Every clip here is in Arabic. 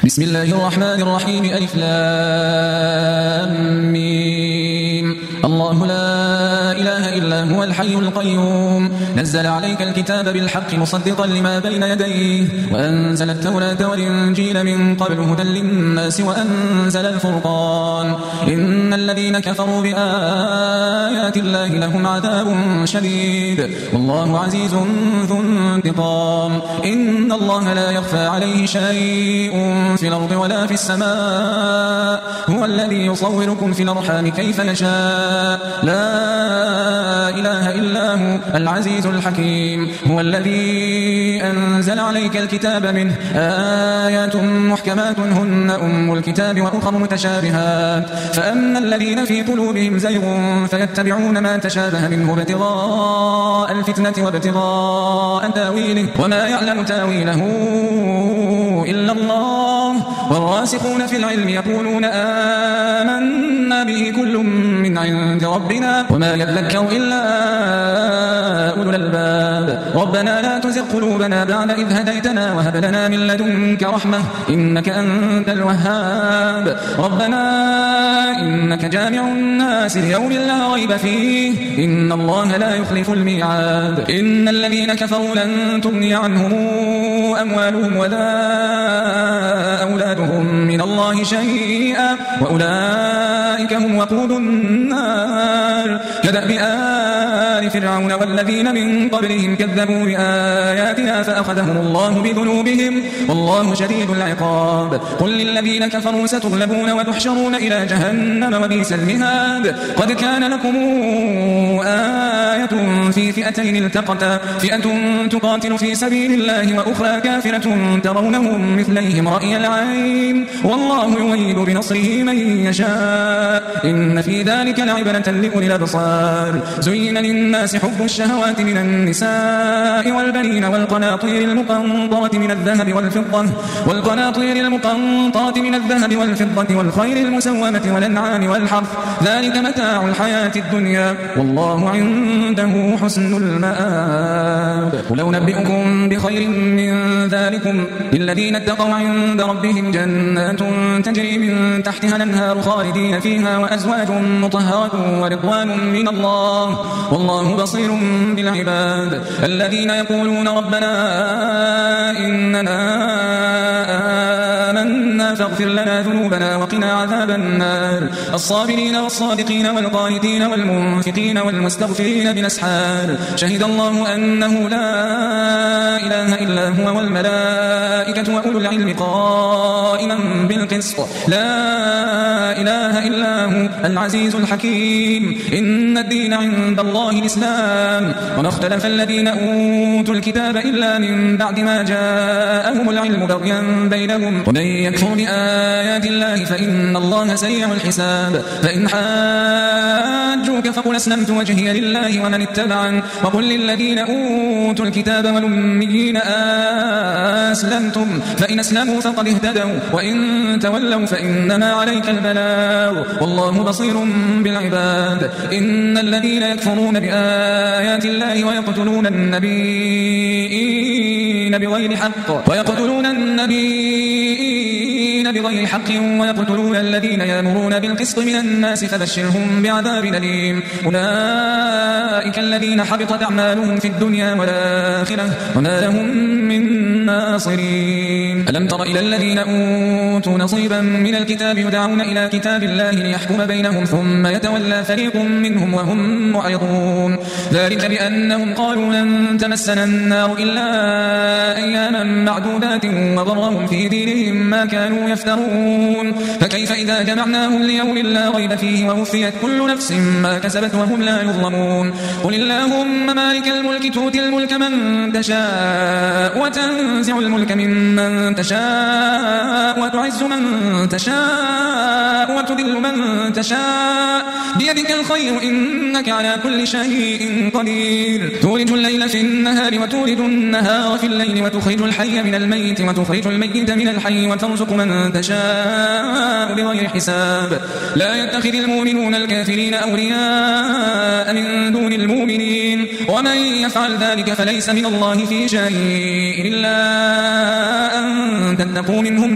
بسم الله الرحمن الرحيم. ألف لام ميم. الله لا إله إلا هو الحي القيوم نزل عليك الكتاب بالحق مصدقا لما بين يديه وأنزل التوراة والإنجيل من قبل هدى للناس وأنزل الفرقان إن الذين كفروا بآيات الله لهم عذاب شديد والله عزيز ذو انتقام. إن الله لا يخفى عليه شيء في الأرض ولا في السماء هو الذي يصوركم في الأرحام كيف يشاء لا إله إلا هو العزيز الحكيم. هو الذي أنزل عليك الكتاب منه آيات محكمات هن أم الكتاب وأخر متشابهات فأما الذين في قلوبهم زيغ فيتبعون ما تشابه منه ابتغاء الفتنة وابتغاء تاويله وما يعلم تاويله إلا الله والراسخون في العلم يقولون آمنا به كل من عند ربنا وما يذكر إلا أولو الألباب. ربنا لا تزغ قلوبنا بعد إذ هديتنا وهب لنا من لدنك رحمة إنك أنت الوهاب. ربنا إنك جامع الناس ليوم لا ريب فيه إن الله لا يخلف الميعاد. إن الذين كفروا لن تغني عنهم أموالهم ولا أولادهم من الله شيئا وأولئك هم وقود النار كدأب آل فرعون والذين من قبلهم كذبوا بآياتنا فأخذهم الله بذنوبهم والله شديد العقاب. قل للذين كفروا ستغلبون وتحشرون إلى جهنم وبئس المهاد. قد كان لكم آية في فئتين التقتا فئة تقاتل في سبيل الله وأخرى كافرة ترونهم مثليهم رأي العين والله يؤيد بنصره من يشاء إن في ذلك لعبرة لأولي الأبصار. زين للناس حب الشهوات من النساء والبنين والقناطير المقنطرة من الذهب والفضة والخيل المسومة والأنعام والحرث ذلك متاع الحياة الدنيا والله عنده حسن المآب. ولو نبئكم بخير من ذلكم للذين اتقوا عند ربهم جنات تجري من تحتها الأنهار خالدين فيها وأزواج مطهرة ورضوان من الله والله بصير بالعباد. الذين يقولون ربنا إننا آمنا فاغفر لنا ذنوبنا وقنا عذاب النار. الصابرين والصادقين والقانتين والمنفقين والمستغفرين بالأسحار. شهد الله أنه لا إله إلا هو والملائكة وأولو العلم قائما بالقسط لا إله إلا هو العزيز الحكيم. إن الدين عند الله الإسلام وما اختلف الذين أوتوا الكتاب إلا من بعد ما جاءهم العلم بغيا بينهم ومن يكفر بآيات الله فإن الله سريع الحساب. فإن حاجوك فقل أسلمت وجهي لله ومن اتبعن وقل للذين أوتوا الكتاب والأميين أسلمتم فإن أسلموا فقد اهتدوا وإن تولوا فإنما عليك البلاغ والله بصير بالعباد. إن الذين يكفرون بآيات الله ويقتلون النبيين بغير حق ويقتلون الذين يأمرون بالقسط من الناس فبشرهم بعذاب أليم. أولئك الذين حبطت أعمالهم في الدنيا والآخرة وما لهم من ناصرين. ألم تر إلى الذين أوتوا نصيبا من الكتاب يدعون إلى كتاب الله ليحكم بينهم ثم يتولى فريق منهم وهم معرضون. ذلك بأنهم قالوا لن تمسنا النار إلا أياما معدودات وغرهم في دينهم ما كانوا يفترون. فكيف إذا جمعناهم ليوم لا ريب فيه ووفيت كل نفس ما كسبت وهم لا يظلمون. قل اللهم مالك الملك تؤتي الملك من تشاء وتنزع الملك ممن تشاء وتعز من تشاء وتذل من تشاء بيدك الخير إنك على كل شيء قدير. تولج الليل في النهار وتولج النهار في الليل وتخرج الحي من الميت وتخرج الميت من الحي وترزق من تشاء بغير حساب. لا يتخذ المؤمنون الكافرين أولياء من دون المؤمنين ومن يفعل ذلك فليس من الله في شيء إلا أن تتقوا منهم تقى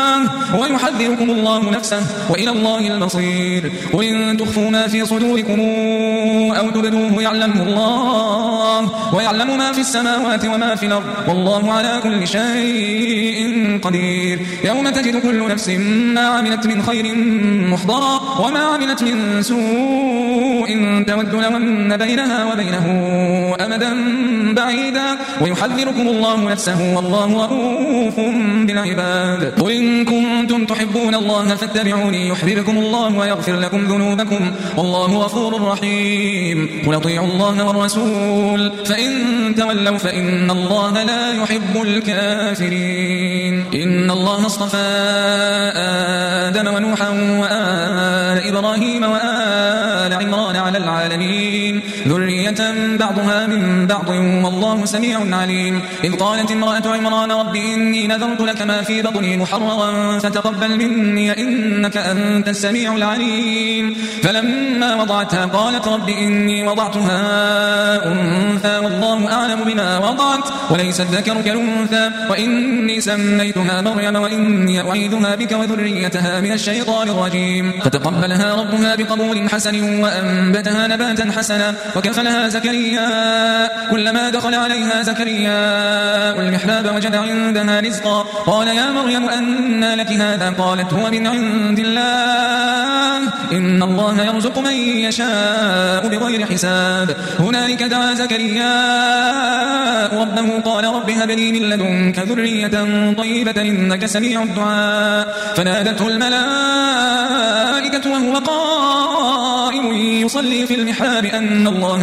الله ويحذركم الله نفسه وإلى الله المصير. قل إن تخفوا ما في صدوركم أو تبدوه يعلمه الله ويعلم ما في السماوات وما في الأرض والله على كل شيء قدير. يوم تجد كل نفس ما عملت من خير محضرا وما عملت من سوء تود لو أن بينها وبينه أمدا بعيدا ويحذركم الله نفسه والله رؤوف بالعباد. قل إن كنتم تحبون الله فاتبعوني يحببكم الله ويغفر لكم ذنوبكم والله غفور رحيم. قل اطيعوا الله والرسول فإن تولوا فإن الله لا يحب الكافرين. إن الله اصطفى آدم ونوحا وآل إبراهيم وآل عمران على العالمين ذرية بعضها من بعض والله سميع عليم. إذ قالت امرأة عمران رب إني نذرت لك ما في بطني محررا فتقبل مني إنك أنت السميع العليم. فلما وضعتها قالت رب إني وضعتها أنثى والله أعلم بما وضعت وليس الذكر كالأنثى وإني سميتها مريم وإني أعيذها بك وذريتها من الشيطان الرجيم. فتقبلها ربها بقبول حسن وأنبتها نباتا حسنا وكفلها زكريا كلما دخل عليها زكريا المحراب وجد عندها رزقا قال يا مريم أنى لك هذا قالت هو من عند الله إن الله يرزق من يشاء بغير حساب. هنالك دعا زكريا ربه قال رب هب لي من لدنك ذرية طيبة إنك سميع الدعاء. فنادته الملائكة وهو قائم يصلي في المحراب أن الله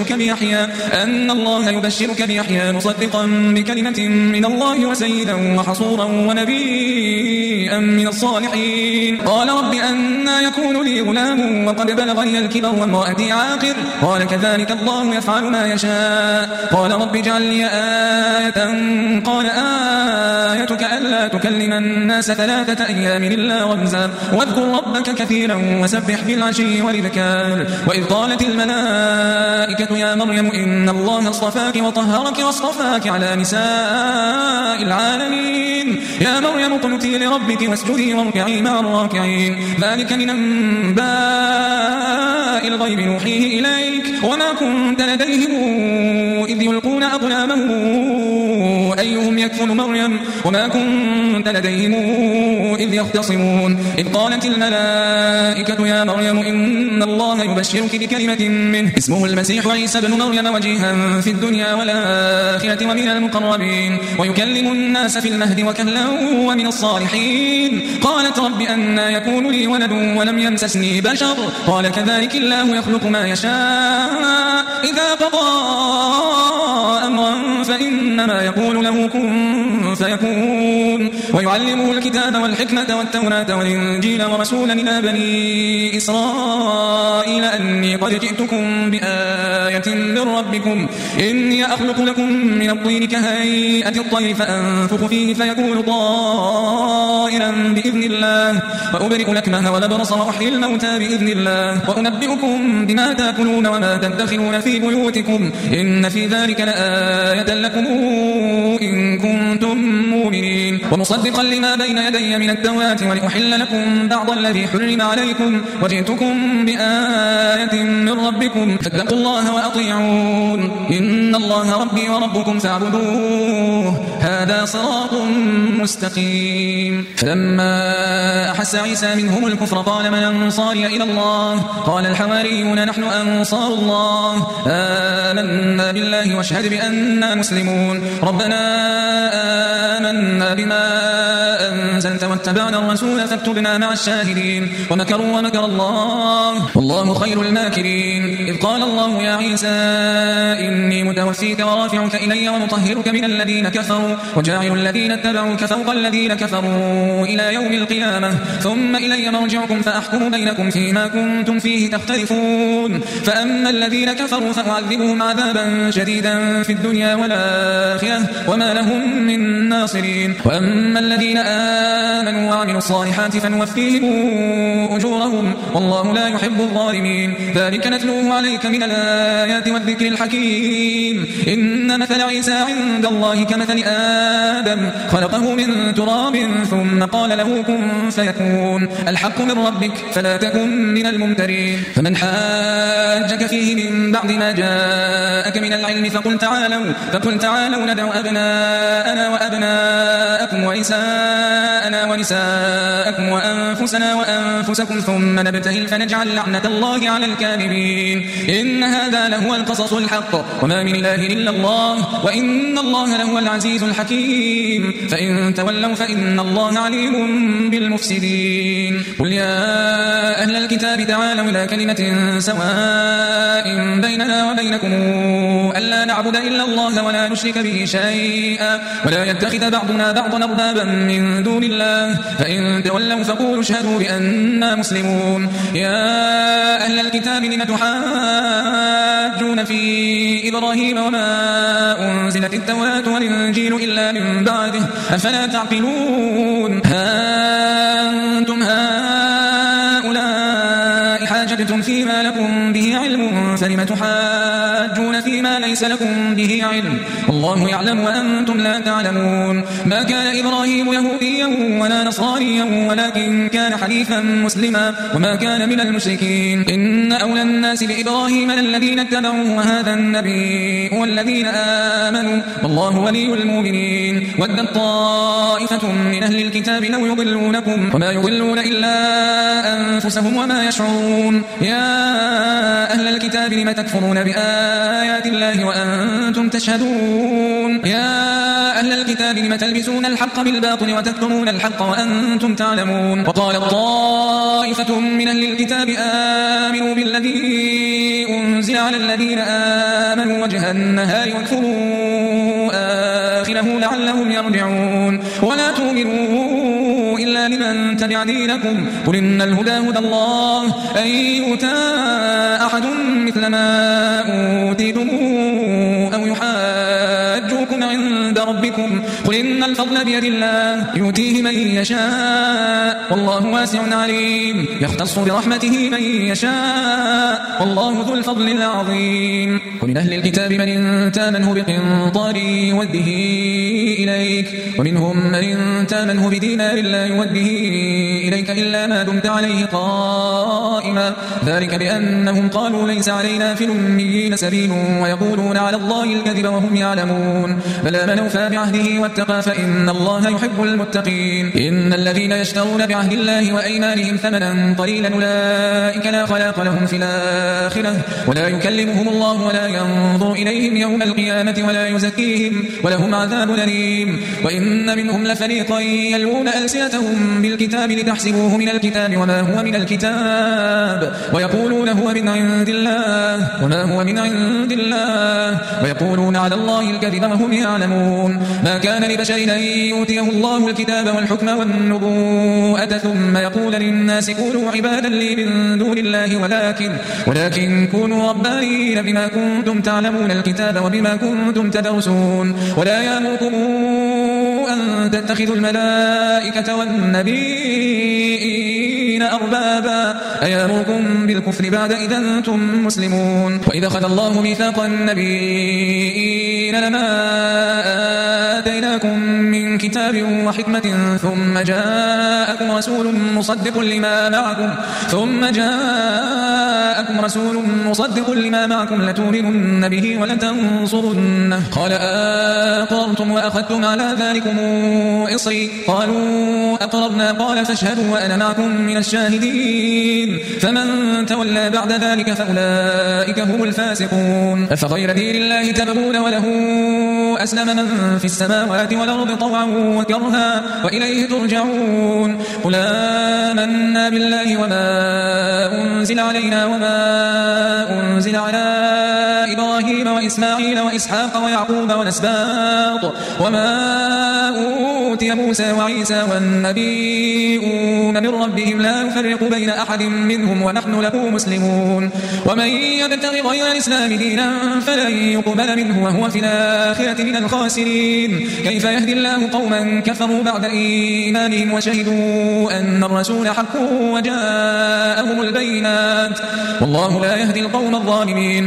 يبشرك بيحيى مصدقا بكلمة من الله وسيدا وحصورا ونبيا من الصالحين. قال رب أنى يكون لي غلام وقد بلغني الكبر وامرأتي عاقر قال كذلك الله يفعل ما يشاء. قال رب اجعل لي آية قال آيتك ألا تكلم الناس 3 أيام إلا رمزا واذكر ربك كثيرا وسبح بالعشي والإبكار. وإذ قالت الملائكة يا مريم إن الله اصطفاك وطهرك واصطفاك على نساء العالمين يا مريم اقنتي لربك واسجدي واركعي مع الراكعين. ذلك من أنباء الغيب نوحيه إليك وما كنت لديهم إذ يلقون أقلامهم أيهم يكفل مريم وما كنت لديهم إذ يختصمون. إذ قالت الملائكة يا مريم إن الله يبشرك بكلمة منه اسمه المسيح عيسى بن مريم وجيها في الدنيا والآخرة ومن المقربين ويكلم الناس في المهد وكهلا ومن الصالحين. قالت رب أنى يكون لي ولد ولم يمسسني بشر قال كذلك الله يخلق ما يشاء إذا قضى أمرا فإنما يقول له كن فيكون. ويعلمه الكتاب والحكمة والتوراة والإنجيل ورسولا إلى بني إسرائيل أني قد جئتكم بآية من ربكم إني أخلق لكم من الطين كهيئة الطير فأنفخ فيه فيكون طائرا بإذن الله وأبرئ الأكمه والأبرص وأحيي الموتى بإذن الله وأنبئكم بما تأكلون وما تدخرون في بيوتكم إن في ذلك لآية لكم إن كنتم مؤمنين. ومصدقا لما بين يدي من التوراة ولأحل لكم بعض الذي حرم عليكم وجئتكم بآية من ربكم فاتقوا الله وأطيعون إن الله ربي وربكم فاعبدوه هذا صراط مستقيم. فلما أحس عيسى منهم الكفر قال من أنصاري إلى الله قال الحواريون نحن أنصار الله آمنا بالله واشهد بأننا مسلمون. ربنا آمنا بما أنزلت واتبعنا الرسول فاكتبنا مع الشاهدين. ومكروا ومكر الله والله خير الماكرين. إذ قال الله يا عيسى إني متوفيك ورافعك إلي ومطهرك من الذين كفروا وجاعل الذين اتبعوك فوق الذين كفروا إلى يوم القيامة ثم إلي مرجعكم فأحكم بينكم فيما كنتم فيه تختلفون. فأما الذين كفروا فأعذبهم عذابا شديدا في الدنيا والآخرة وما لهم من ناصرين. وأما الذين آمنوا وعملوا الصالحات فنوفيهم أجورهم والله لا يحب الظالمين. ذلك نتلوه عليك من الآيات والذكر الحكيم. إن مثل عيسى عند الله كمثل آدم خلقه من تراب ثم ثم قال له كن فيكون الحق من ربك فلا تكن من الممترين فمن حاجك فيه من بعد ما جاءك من العلم فقل تعالوا ندعو أبناءنا وأبناءكم ونساءنا ونساءكم وأنفسنا وأنفسكم ثم نبتهل فنجعل لعنة الله على الكاذبين إن هذا لهو القصص الحق وما من إله إلا الله وإن الله لهو العزيز الحكيم فإن تولوا فإن الله عليم بالمفسدين قل يا أهل الكتاب تعالوا إلى كلمة سواء بيننا وبينكم ألا نعبد إلا الله ولا نشرك به شيئا ولا يتخذ بعضنا بعضا أربابا من دون الله فإن تولوا فقولوا اشهدوا بأننا مسلمون يا أهل الكتاب لم تحاجون في إبراهيم وما أنزلت التوراة والإنجيل إلا من بعده أفلا تعقلون أنتم هؤلاء حاججتم فيما لكم به علم فلم تحاجون فيما ليس لكم به علم والله يعلم وأنتم لا تعلمون ما كان إبراهيم يهوديا ولا نصرانيا ولكن كان حنيفا مسلما وما كان من المشركين إن أولى الناس بإبراهيم للذين اتبعوه وهذا النبي والذين آمنوا والله ولي المؤمنين ودت طائفة من أهل الكتاب لو يضلونكم وما يضلون إلا أنفسهم وما يشعرون يا أهل الكتاب لم تكفرون بآيات الله وأنتم تشهدون يا أهل الكتاب لم تلبسون الحق بالباطل وتكتمون الحق وأنتم تعلمون وقال طائفة من أهل الكتاب آمنوا بالذي أنزل على الذين آمنوا وجه النهار واكفروا آخره لعلهم يرجعون ولا تؤمنوا إلا لمن تبع دينكم قل إن الهدى هدى الله أن يؤتى أحد مثل ما أوتيتم أو يحاجوكم عند ربكم قل إن الفضل بيد الله يؤتيه من يشاء والله واسع عليم يختص برحمته من يشاء والله ذو الفضل العظيم ومن أهل الكتاب من تامنه بقنطار يوده إليك ومنهم من تامنه بدينار لا يوده إليك إلا ما دمت عليه قائما ذلك بأنهم قالوا ليس علينا في الأميين سبيل ويقولون على الله الكذب وهم يعلمون بلى من أوفى بعهده واتقى فإن الله يحب المتقين إن الذين يشترون بعهد الله وأيمانهم ثمنا قليلا أولئك لا خلاق لهم في الآخرة ولا يكلمهم الله ولا ينظر إليهم يوم القيامة ولا يزكيهم ولهم عذاب أليم وإن منهم لفريقا يلوون ألسنتهم بالكتاب لتحسبوه من الكتاب وما هو من الكتاب ويقولون هو من عند الله وما هو من عند الله ويقولون على الله الكذب وهم يعلمون ما كان لبشر أن يؤتيه الله الكتاب والحكم والنبوءة ثم يقول للناس كونوا عبادا لي من دون الله ولكن كونوا ربانيين بما كنتم تعلمون الكتاب وبما كنتم تدرسون ولا يأمركم أن تتخذوا الملائكة والنبيين أربابا أيامركم بالكفر بعد إذا أنتم مسلمون وإذا أخذ الله ميثاق النبيين لما آتيناكم من كتاب وحكمة ثم جاءكم رسول مصدق لما معكم لتؤمنن به ولتنصرنه قال أقررتم وأخذتم على ذلكم إصري قالوا أقررنا قال فاشهدوا وأنا معكم من الشاهدين فمن تولى بعد ذلك فأولئك هم الفاسقون أفغير دين الله تبغون وله أسلم من في السماوات والأرض طوعا وكرها وإليه ترجعون قل آمنا بالله وما أنزل علينا وما أنزل على إبراهيم وإسماعيل وإسحاق ويعقوب والأسباط وما أوتي موسى وعيسى والنبيون من ربهم لا يفرق بين أحد منهم ونحن له مسلمون ومن يبتغ غير الإسلام دينا فلن يقبل منه وهو في الآخرة من الخاسرين كيف يهدي الله قوما كفروا بعد إيمانهم وشهدوا أن الرسول حق وجاءهم البينات والله لا يهدي القوم الظالمين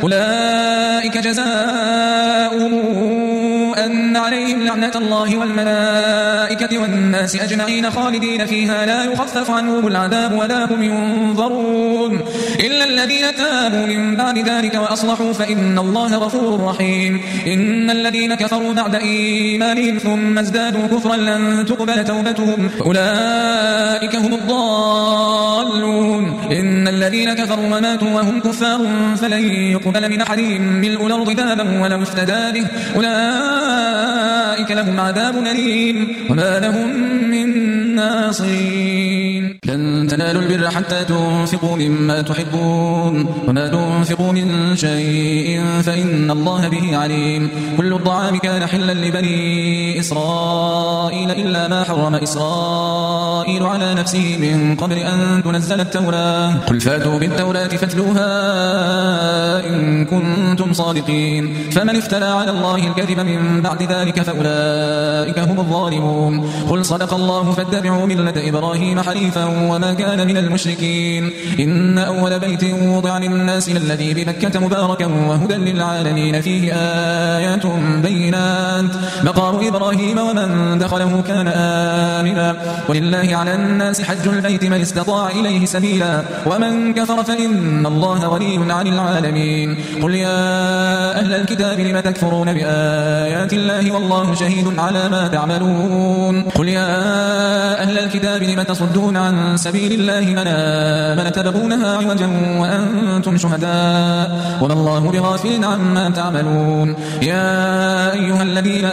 أولئك جزاؤهم أن عليهم لعنة الله والملائكة الملائكة والناس أجمعين خالدين فيها لا يخفف عنهم العذاب ولا هم ينظرون إلا الذين تابوا من بعد ذلك وأصلحوا فإن الله غفور رحيم. إن الذين كفروا بعد إيمانهم ثم ازدادوا كفرا لن تقبل توبتهم أولئك هم الضالون. إن الذين كفروا وماتوا وهم كفار فلن يقبل من أحدهم ملء الأرض ذهبا ولو افتدى به أولئك لهم عذاب أليم وما لهم من ناصرين. لن تنالوا البر حتى تنفقوا مما تحبون وما تنفقوا من شيء فإن الله به عليم. كل الطعام كان حلا لبني إسرائيل إلا ما حرم إسرائيل على نفسه من قبل أن تنزل التوراة قل فاتوا بالتوراة فاتلوها إن كنتم صادقين. فمن افترى على الله الكذب من بعد ذلك فأولئك هم الظالمون. قل صدق الله فاتبعوا ملة إبراهيم حنيفا وما كان من المشركين. إن أول بيت وضع للناس للذي بمكة مباركا وهدى للعالمين فيه آيات بينات مقام إبراهيم ومن دخله كان آمنا ولله على الناس حج البيت من استطاع إليه سبيلا ومن كفر فإن الله غني عن العالمين. قل يا أهل الكتاب لم تكفرون بآيات الله والله شهيد على ما تعملون. قل يا أهل الكتاب لم تصدون عن سبيل الله من آمن تبغونها عوجا وأنتم شهداء وما الله بغافل عما تعملون. يا أيها الذين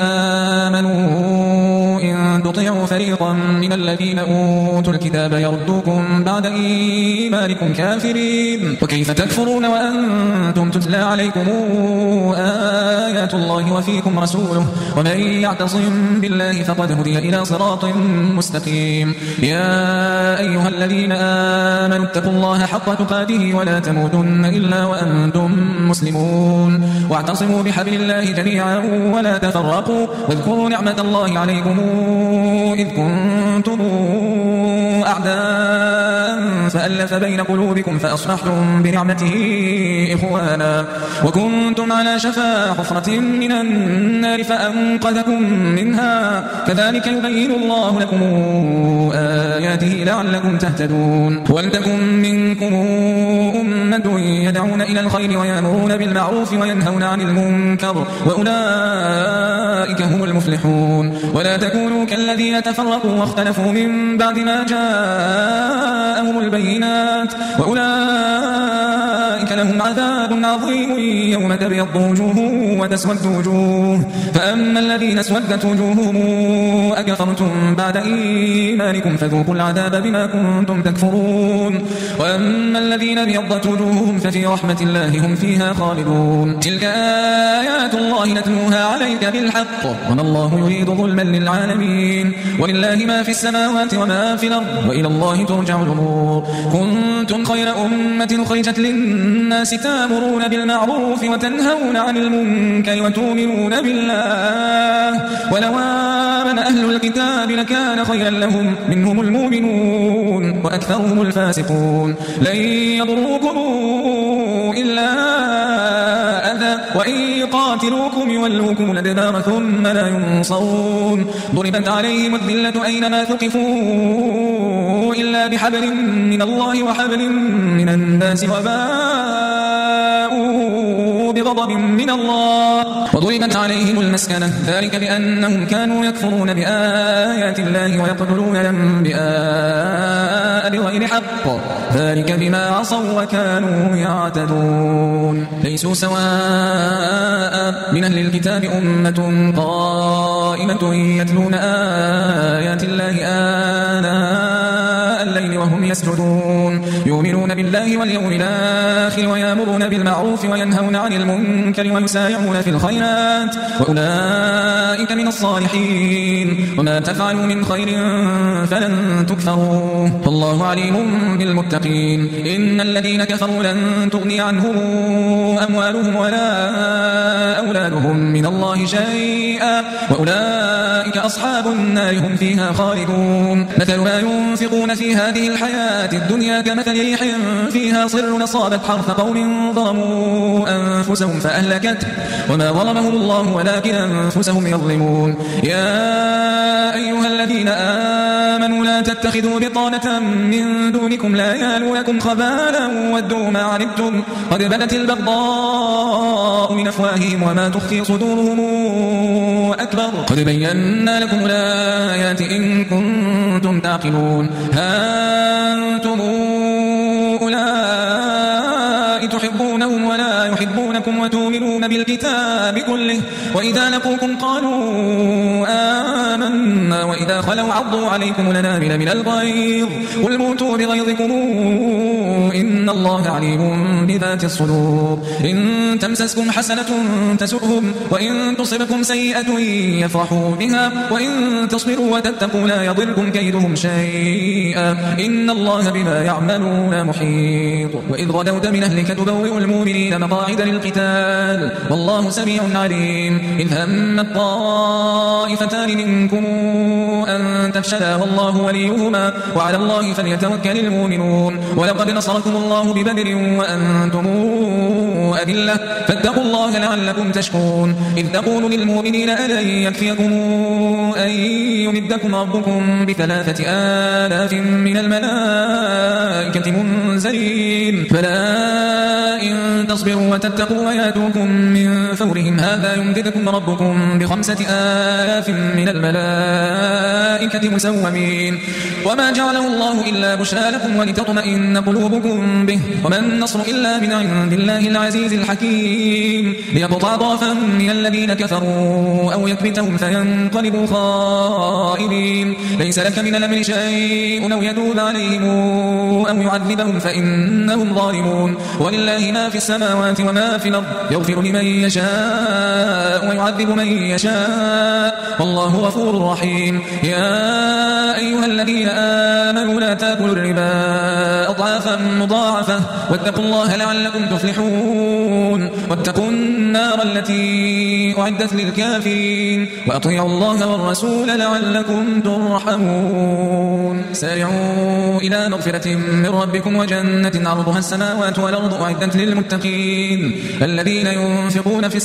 آمنوا إن تطيعوا فريقا من الذين أوتوا الكتاب يردوكم بعد إيمانكم كافرين وكيف تكفرون وأنتم تتلى عليكم آيات الله وفيكم رسوله ومن يعتصم بالله فقد هدي إلى صراط مستقيم. يا أيها الذين آمنوا اتقوا الله حق تقاته ولا تموتن إلا وأنتم مسلمون واعتصموا بحبل الله جميعا ولا تفرقوا واذكروا نعمة الله عليكم إذ كنتم أعداء فألف بين قلوبكم فأصبحتم بنعمته إخوانا وكنتم على شفا حفرة من النار فأنقذكم منها كذلك يبين الله لكم آياته لعلكم تهتدون. ولتكن منكم أمة يدعون إلى الخير ويأمرون بالمعروف وينهون عن المنكر وأولئك هم المفلحون. ولا تكونوا كالذين تفرقوا واختلفوا من بعد ما جاءهم البينات وأولئك لهم عذاب عظيم يوم تبيض وجوه وتسود وجوه فأما الذين اسودت وجوههم أكفرتم بعد إيمانكم فذوقوا العذاب بما كنتم تكفرون وأما الذين ابيضت وجوههم ففي رحمة الله هم فيها خالدون. تلك آيات الله نتلوها عليك بالحق وما الله يريد ظلما للعالمين ولله ما في السماوات وما في الأرض وإلى الله ترجع الأمور. كنتم خير أمة أخرجت للناس تأمرون بالمعروف وتنهون عن المنكر وتؤمنون بالله ولو آمن أهل الكتاب لكان خيرا لهم منهم المؤمنون وأكثرهم الفاسقون. لن يضروكم إلا أذى وإن يقاتلوكم يولوكم الأدبار ثم لا ينصرون. ضربت عليهم الذلة أينما ثقفوا إلا بحبل من الله وحبل من الناس وباءوا بغضب من الله وضربت عليهم المسكنة ذلك بأنهم كانوا يكفرون بآيات الله ويقتلون الأنبياء بغير حق ذلك بما عصوا وكانوا يعتدون. ليسوا سواء من أهل الكتاب أمة قائمة يتلون آيات الله آناء الليل وهم يسجدون يؤمنون بالله واليوم الآخر ويأمرون بالمعروف وينهون عن المنكر ويسارعون في الخيرات وأولئك من الصالحين وما تفعلوا من خير فلن تكفروه والله عليم بالمتقين. إن الذين كفروا لن تغني عنهم أموالهم ولا أولادهم من الله شيئا وأولئك أصحاب النار هم فيها خالدون. مثل ما ينفقون في هذه الحياة الحياة الدنيا كمثل ريح فيها صر أصابت حرث قوم ظلموا أنفسهم فأهلكته وما ظلمهم الله ولكن أنفسهم يظلمون. يا أيها الذين آمنوا لا تتخذوا بطانة من دونكم لا يالونكم خبالا ودوا ما عنتم قد بدت البغضاء من أفواههم وما تخفي صدورهم أكبر قد بينا لكم الآيات إن كنتم تعقلون. ها أنتم أولئك تحبونهم ولا يحبونكم وتؤمنون بالكتاب كله وإذا لقوكم قالوا آمنا وإذا خلوا عضوا عليكم الأنامل من الغيظ قل موتوا بغيظكم إن الله عليم بذات الصدور. إن تمسسكم حسنة تسؤهم وإن تصبكم سيئة يفرحوا بها وإن تصبروا وتتقوا لا يضركم كيدهم شيئا إن الله بما يعملون محيط. وإذ غدوت من أهلك تبوئ المؤمنين مقاعد للقتال والله سميع عليم. إذ همت طائفتان منكم أن تفشلا والله وليهما وعلى الله فليتوكل المؤمنون. ولقد نصركم الله ببدر وأنتم أذلة فاتقوا الله لعلكم تشكرون. إذ تقول للمؤمنين ألن يكفيكم أن يمدكم ربكم ب3,000 من الملائكة منزلين بلى إن تصبروا وتتقوا وياتوكم من فورهم هذا يمددكم ربكم ب5,000 من الملائكة مسومين. وما جعله الله إلا بشرى لكم ولتطمئن قلوبكم به وما النصر إلا من عند الله العزيز الحكيم ليقطع ضعفا من الذين كفروا أو يكبتهم فينقلبوا خائبين. ليس لك من الأمر شيء أو يتوب عليهم أو يعذبهم فإنهم ظالمون. ولله ما في السماوات وما في الأرض يغفر لمن يشاء ويعذب من يشاء والله غفور رحيم. يا أيها الذين آمنوا لا تأكلوا الربا أضعافا مضاعفة واتقوا الله لعلكم تفلحون. واتقوا النار التي أعدت للكافرين وأطيعوا الله والرسول لعلكم ترحمون. سارعوا إلى مغفرة من ربكم وجنة عرضها السماوات والأرض أعدت للمتقين الذين ينفقون في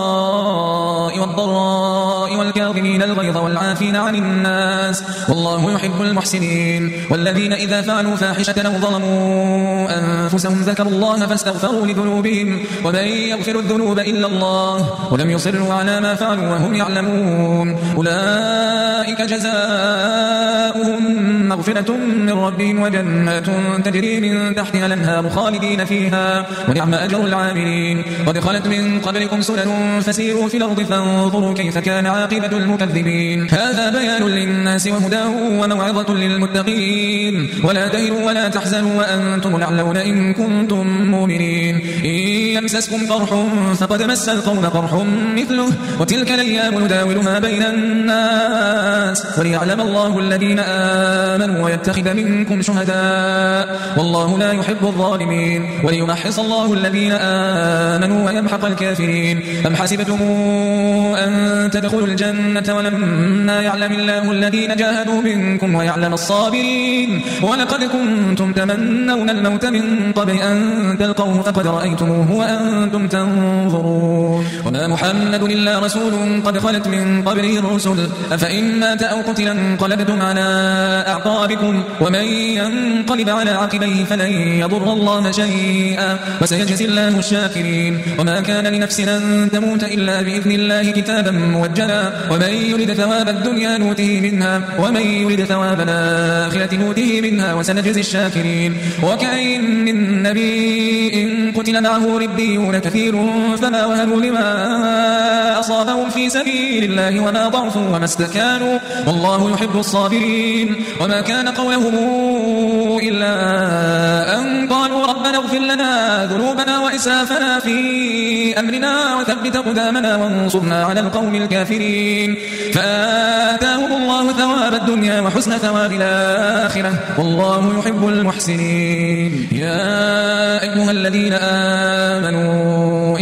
السراء والضراء والكاظمين الغيظ والعافين عن الناس والله يحب المحسنين. والذين إذا فعلوا فاحشة أو ظلموا أنفسهم ذكروا الله فاستغفروا لذنوبهم ومن يغفر الذنوب إلا الله ولم يصروا على ما فعلوا وهم يعلمون. أولئك جزاؤهم مغفرة من ربهم وجنات تجري من تحتها الأنهار خالدين فيها ونعم أجر العاملين. قد خلت من قبلكم سنن فسيروا في الأرض فانظروا كيف كان عاقبة المكذبين. هذا بيان للناس وهدى وموعظة للمتقين. ولا تهنوا ولا تحزنوا وأنتم الأعلون إن كنتم مؤمنين. إن يمسسكم قرح فقد مس القوم قرح مثله وتلك الأيام نداولها بين الناس وليعلم الله الذين آمنوا ويتخذ منكم شهداء والله لا يحب الظالمين وليمحص الله الذين آمنوا ويمحق الكافرين. أم حسبتم أن تدخلوا الجنة ولما يعلم الله الذين جاهدوا منكم ويعلم الصابرين ولقد كنتم تمنون الموت من قبل أن تلقوه فقد رأيتموه وأنتم تنظرون. وما محمد إلا رسول قد خلت من قبله الرسل أفإن مات أو قتل انقلبتم على أعقابكم ومن ينقلب على عقبيه فلن يضر الله شيئا وسيجزي الله الشاكرين. وما كان لنفس أن تموت إلا بإذن الله كتابا موجلا ومن يرد ثواب الدنيا نوته منها ومن يرد ثواب الآخرة نوته منها وسنجزي الشاكرين. وكأين من نبي قتل معه ربيون كثير فما وهنوا لما أصابهم في سبيل الله وما ضعفوا وما استكانوا والله يحب الصابرين. وما كان قولهم إلا أن قالوا ربنا اغفر لنا ذنوبنا وإسرافنا في أمرنا وثبت قدامنا وانصرنا على القوم الكافرين. فآتاهم الله ثواب الدنيا وحسن ثواب الآخرة والله يحب المحسنين. يا أيها الذين آمنوا إن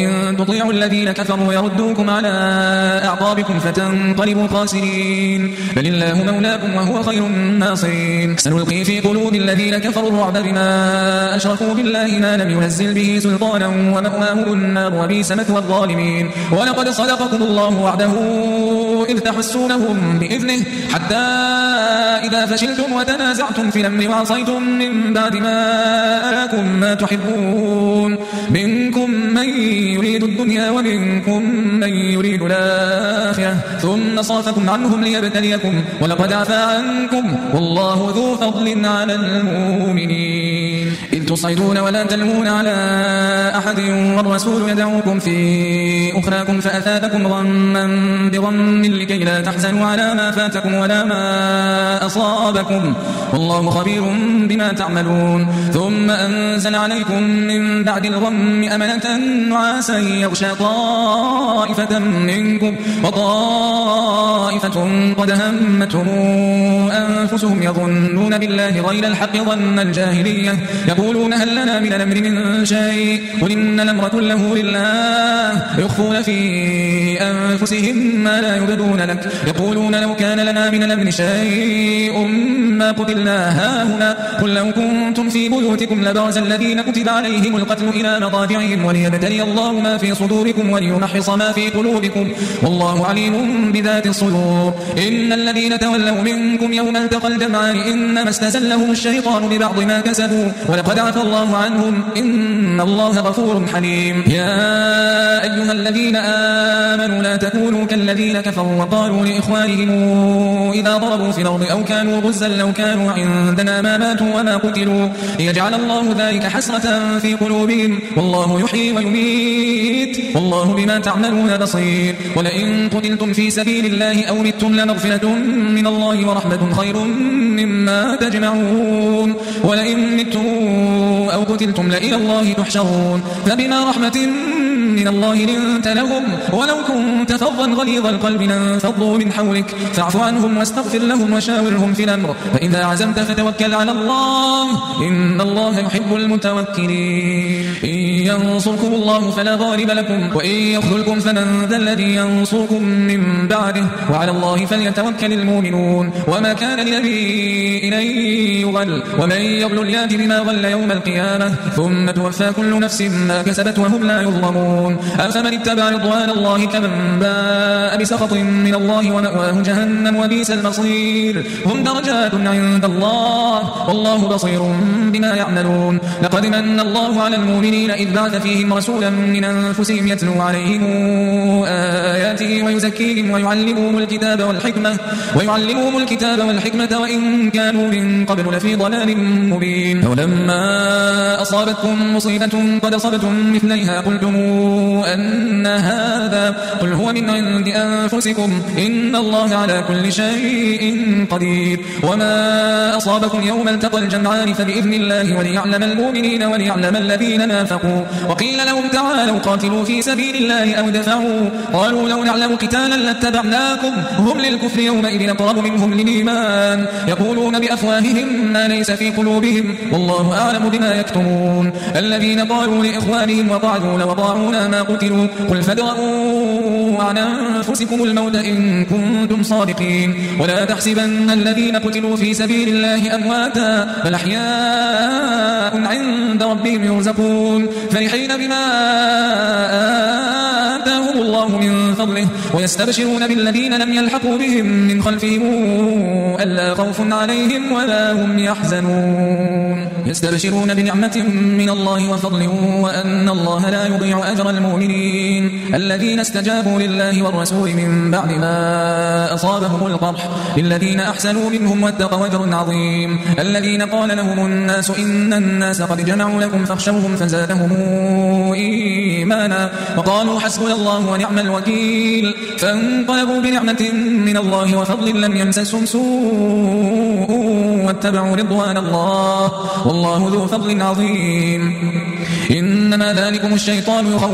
تطيعوا الذين كفروا يردوكم على أعقابكم فتنقلبوا خاسرين بل الله مولاكم وهو خير الناصرين سنلقي في قلوب الذين كفروا الرعب بما أشركوا بالله ما لم ينزل به سلطانا ومأواهم النار وبئس مثوى الظالمين ولقد صدقكم الله وعده إذ تحسونهم بإذنه حتى إذا فشلتم وتنازعتم في الأمر وعصيتم من بعد ما أراكم ما تحبون منكم من يريد الدنيا ومنكم من يريد الآخرة ثم صرفكم عنهم ليبتليكم ولقد عفا عنكم والله ذو فضل على المؤمنين إذ تصعدون ولا تلوون على أحد والرسول يدعوكم في أخراكم فأثابكم غما بغم لكي لا تحزنوا على ما فاتكم ولا ما أصابكم والله خبير بما تعملون ثم أنزل عليكم من بعد الغم أمنة نعاسا يغشى طائفة منكم وطائفة قد همتهم أنفسهم يظنون بالله غير الحق ظن الجاهلية يقولون هل لنا من الأمر من شيء قل إن الأمر كله لله يخفون في أنفسهم ما لا يبدون لك يقولون لو كان لنا من الأمر شيء ما قتلنا هاهنا قل لو كنتم في بيوتكم لبرز الذين كتب عليهم القتل إلى مضاجعهم وليبتلي الله ما في صدوركم وليمحص ما في قلوبكم والله عليم بذات الصدور إن الذين تولوا منكم يوم التقى الجمعان إنما استزلهم الشيطان ببعض ما كسبوا ولقد عفى الله عنهم إن الله غفور حليم يا أيها الذين آمنوا لا تكونوا كالذين كفروا وقالوا لإخوانهم إذا ضربوا في الأرض أو كانوا غزا لو كانوا عندنا ما ماتوا وما قتلوا ليجعل الله ذلك حسرة في قلوبهم والله يحيي ويميت والله بما تعملون بصير ولئن قتلتم في سبيل الله أو متم لمغفرة من الله ورحمة خير مما تجمعون ولئن متم أو قتلتم لإلى الله تحشرون فبما رحمة من الله لنت لهم ولو كنت فظا غليظ القلب لانفضوا من حولك فاعف عنهم واستغفر لهم وشاورهم في الأمر فإذا عزمت فتوكل على الله إن الله يحب المتوكلين إن ينصركم الله فلا غالب لكم وإن يخذلكم فمن ذا الذي ينصركم من بعده وعلى الله فليتوكل المؤمنون وما كان لنبي أن يغل ومن يغل يأت بما غل يوم القيامة ثم توفى كل نفس ما كسبت وهم لا يظلمون أفمن اتبع رضوان الله كمن باء بسخط من الله ومأواه جهنم وبئس المصير هم درجات عند الله والله بصير بما يعملون لقد من الله على المؤمنين إذ بعث فيهم رسولا من أنفسهم يتلو عليهم آياته ويزكيهم ويعلمهم الكتاب والحكمة وإن كانوا من قبل لفي ضلال مبين ولما أصابتكم مصيبة قد أصبتم مثليها قلتم أن هذا قل هو من عند أنفسكم إن الله على كل شيء قدير وما أصابكم يوم التقى الجمعان فبإذن الله وليعلم المؤمنين وليعلم الذين نافقوا وقيل لهم تعالوا قاتلوا في سبيل الله أو دفعوا قالوا لو نعلم قتالا لاتبعناكم هم للكفر يومئذ أقرب منهم للإيمان يقولون بأفواههم ما ليس في قلوبهم والله أعلم بما يكتمون الذين قالوا لإخوانهم وقعدوا لو أطاعونا ما قتلوا قل فادرءوا عن أنفسكم الموت إن كنتم صادقين ولا تحسبن الذين قتلوا في سبيل الله أمواتا بل أحياء عند ربهم يرزقون فرحين بما آتاهم الله من فضله ويستبشرون بالذين لم يلحقوا بهم من خلفهم ألا خوف عليهم ولا هم يحزنون يستبشرون بنعمة من الله وفضل وأن الله لا يضيع أجر المؤمنين الذين استجابوا لله والرسول من بعد ما أصابهم القرح للذين أحسنوا منهم واتقوا أجر عظيم الذين قال لهم الناس إن الناس قد جمعوا لكم فاخشوهم فزادهم إيمانا وقالوا حسبنا الله ونعم الوكيل فانقلبوا بنعمة من الله وفضل لم يمسسهم سوء واتبعوا رضوان الله والله ذو فضل عظيم إنما ذلكم الشيطان يخوف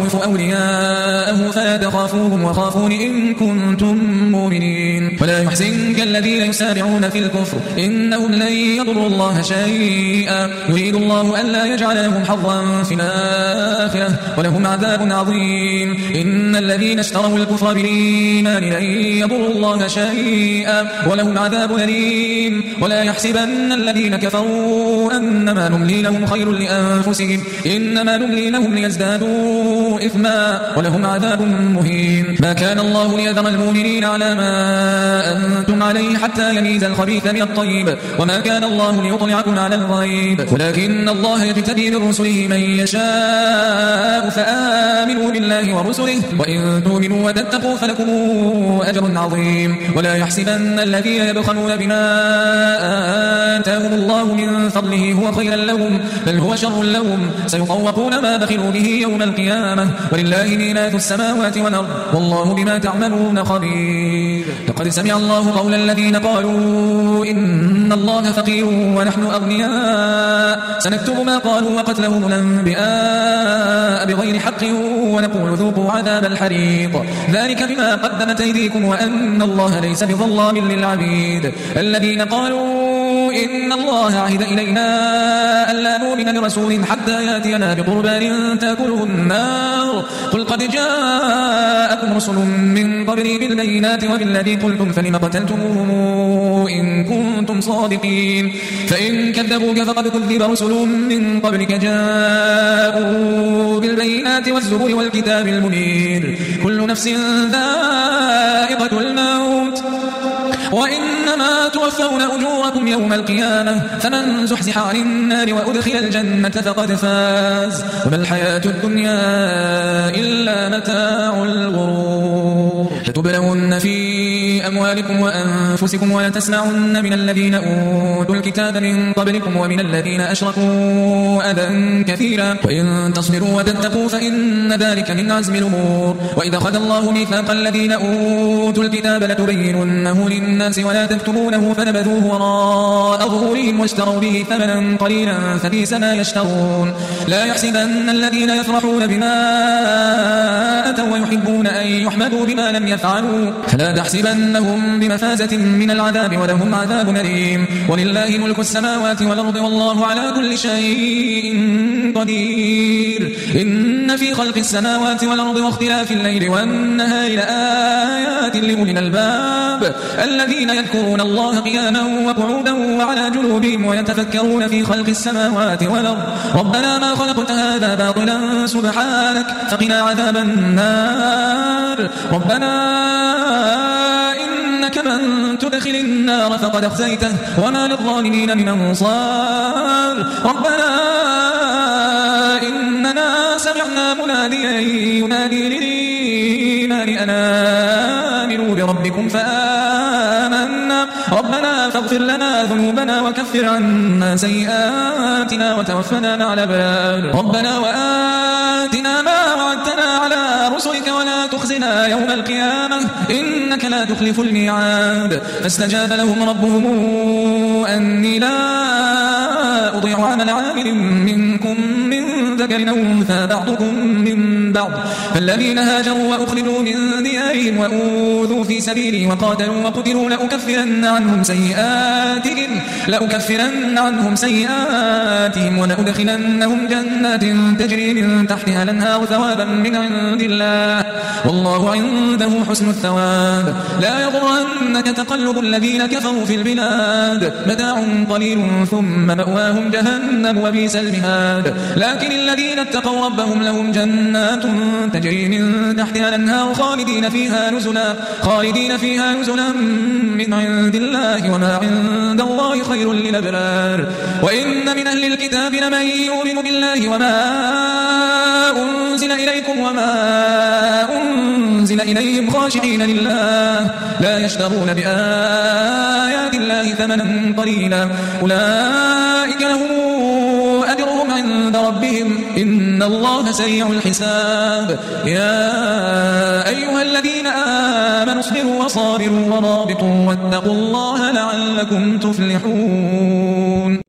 يخوف أولياءه فلا تخافوهم وخافون إن كنتم مؤمنين ولا يحزنك الذين يسارعون في الكفر إنهم لن يضروا الله شيئا يريد الله ألا يجعل لهم حظا في الآخرة ولهم عذاب عظيم إن الذين اشتروا الكفر بالإيمان لن يضروا الله شيئا ولهم عذاب أليم ولا يحسبن الذين كفروا أنما نملي لهم خير لأنفسهم إنما نملي لهم ليزدادوا إثما ولهم عذاب مهين ما كان الله ليذر المؤمنين على ما أنتم عليه حتى يميز الخبيث من الطيب وما كان الله ليطلعكم على الغيب ولكن الله يجتبي من رسله من يشاء فآمنوا بالله ورسله وإن تؤمنوا وتتقوا فلكم أجر عظيم ولا يحسبن الذين يبخلون بما آتاهم الله من فضله هو خيرا لهم بل هو شر لهم سيطوقون ما بخلوا به يوم القيامة ولله ميراث السماوات والأرض والله بما تعملون خبير لقد سمع الله قول الذين قالوا إن الله فقير ونحن أغنياء سنكتب ما قالوا وقتلهم الأنبياء بغير حق ونقول ذوقوا عذاب الحريق ذلك بما قدمت أيديكم وأن الله ليس بظلام للعبيد الذين قالوا إن الله عهد إلينا ألا نؤمن لرسول حتى يأتينا بقربان تأكله النار قل قد جاءكم رسل من قبلي بالبينات وبالذي قلتم فلم قتلتموهم إن كنتم صادقين فإن كذبوك فقد كذب رسل من قبلك جاءوا بالبينات والزبر والكتاب المنير كل نفس ذائقة الموت وإنما توفون أجوركم يوم القيامة فمن زحزح عن النار وأدخل الجنة فقد فاز وما الحياة الدنيا إلا متاع الغرور لتبلون في أموالكم وأنفسكم ولتسمعن من الذين أوتوا الكتاب من قبلكم ومن الذين أشركوا أذى كثيرا وإن تصبروا وتتقوا فإن ذلك من عزم الأمور وإذا أخذ الله ميثاق الذين أوتوا الكتاب لتبيننه للناس ولا تكتمونه فنبذوه وراء ظهورهم واشتروا به ثمنا قليلا فبئس ما يشترون لا يحسبن الذين يفرحون بما أتوا ويحبون أن يحمدوا بما لم يفعلوا فلا تحسبنهم بمفازة من العذاب ولهم عذاب أليم ولله ملك السماوات والأرض والله على كل شيء قدير إن في خلق السماوات والأرض واختلاف الليل والنهار لآيات لأولي الألباب الذين يذكرون الله قياما وقعودا وعلى جنوبهم ويتفكرون في خلق السماوات والأرض ربنا ما خلقت هذا باطلا سبحانك فقنا عذاب النار ربنا إنك من تدخل النار فقد أخزيته وما للظالمين من أنصار ربنا إننا سمعنا مناديا ينادي للإيمان أن آمنوا بربكم فآمنا ربنا فاغفر لنا ذنوبنا وكفر عنا سيئاتنا وتوفنا مع الأبرار ربنا وآتنا ما وعدتنا على رسلك ولا تخزنا يوم القيامة إنك لا تخلف الميعاد فاستجاب لهم ربهم أني لا أضيع عمل عامل منكم من ذكر أو أنثى بعضكم من بعض فالذين هاجروا وأخرجوا من ديارهم وأوذوا في سبيلي وقاتلوا وقتلوا لأكفرن عنهم سيئاتهم ولأدخلنهم جنات تجري من تحتها الأنهار ثوابا من عند الله والله عنده حسن الثواب لا يغرنك تقلب الذين كفروا في البلاد متاع قليل ثم مأواهم جهنم وبئس المهاد لكن الذين اتقوا ربهم لهم جنات تجري من تحتها الأنهار خالدين فيها نزلا من عند الله وما عند الله خير للأبرار وإن من أهل الكتاب لمن يؤمن بالله وما أنزل إليكم وما أنزل إليهم خاشعين لله لا يشترون بآيات الله ثمنا قليلا أولئك لهم أجرهم عند ربهم إن الله سريع الحساب يا أيها الذين آمنوا اصبروا وصابروا ورابطوا واتقوا الله لعلكم تفلحون